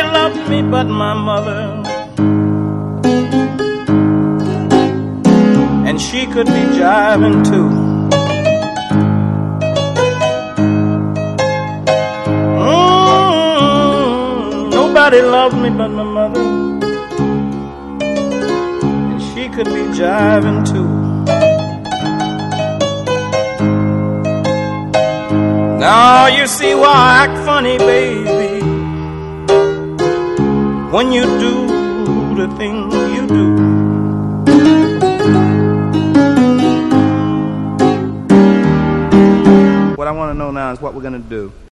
loved me but my mother, and she could be jiving too. Nobody loved me but my mother, and she could be jiving too. Now you see why I act funny, baby, when you do the things you do. What I want to know now is what we're going to do.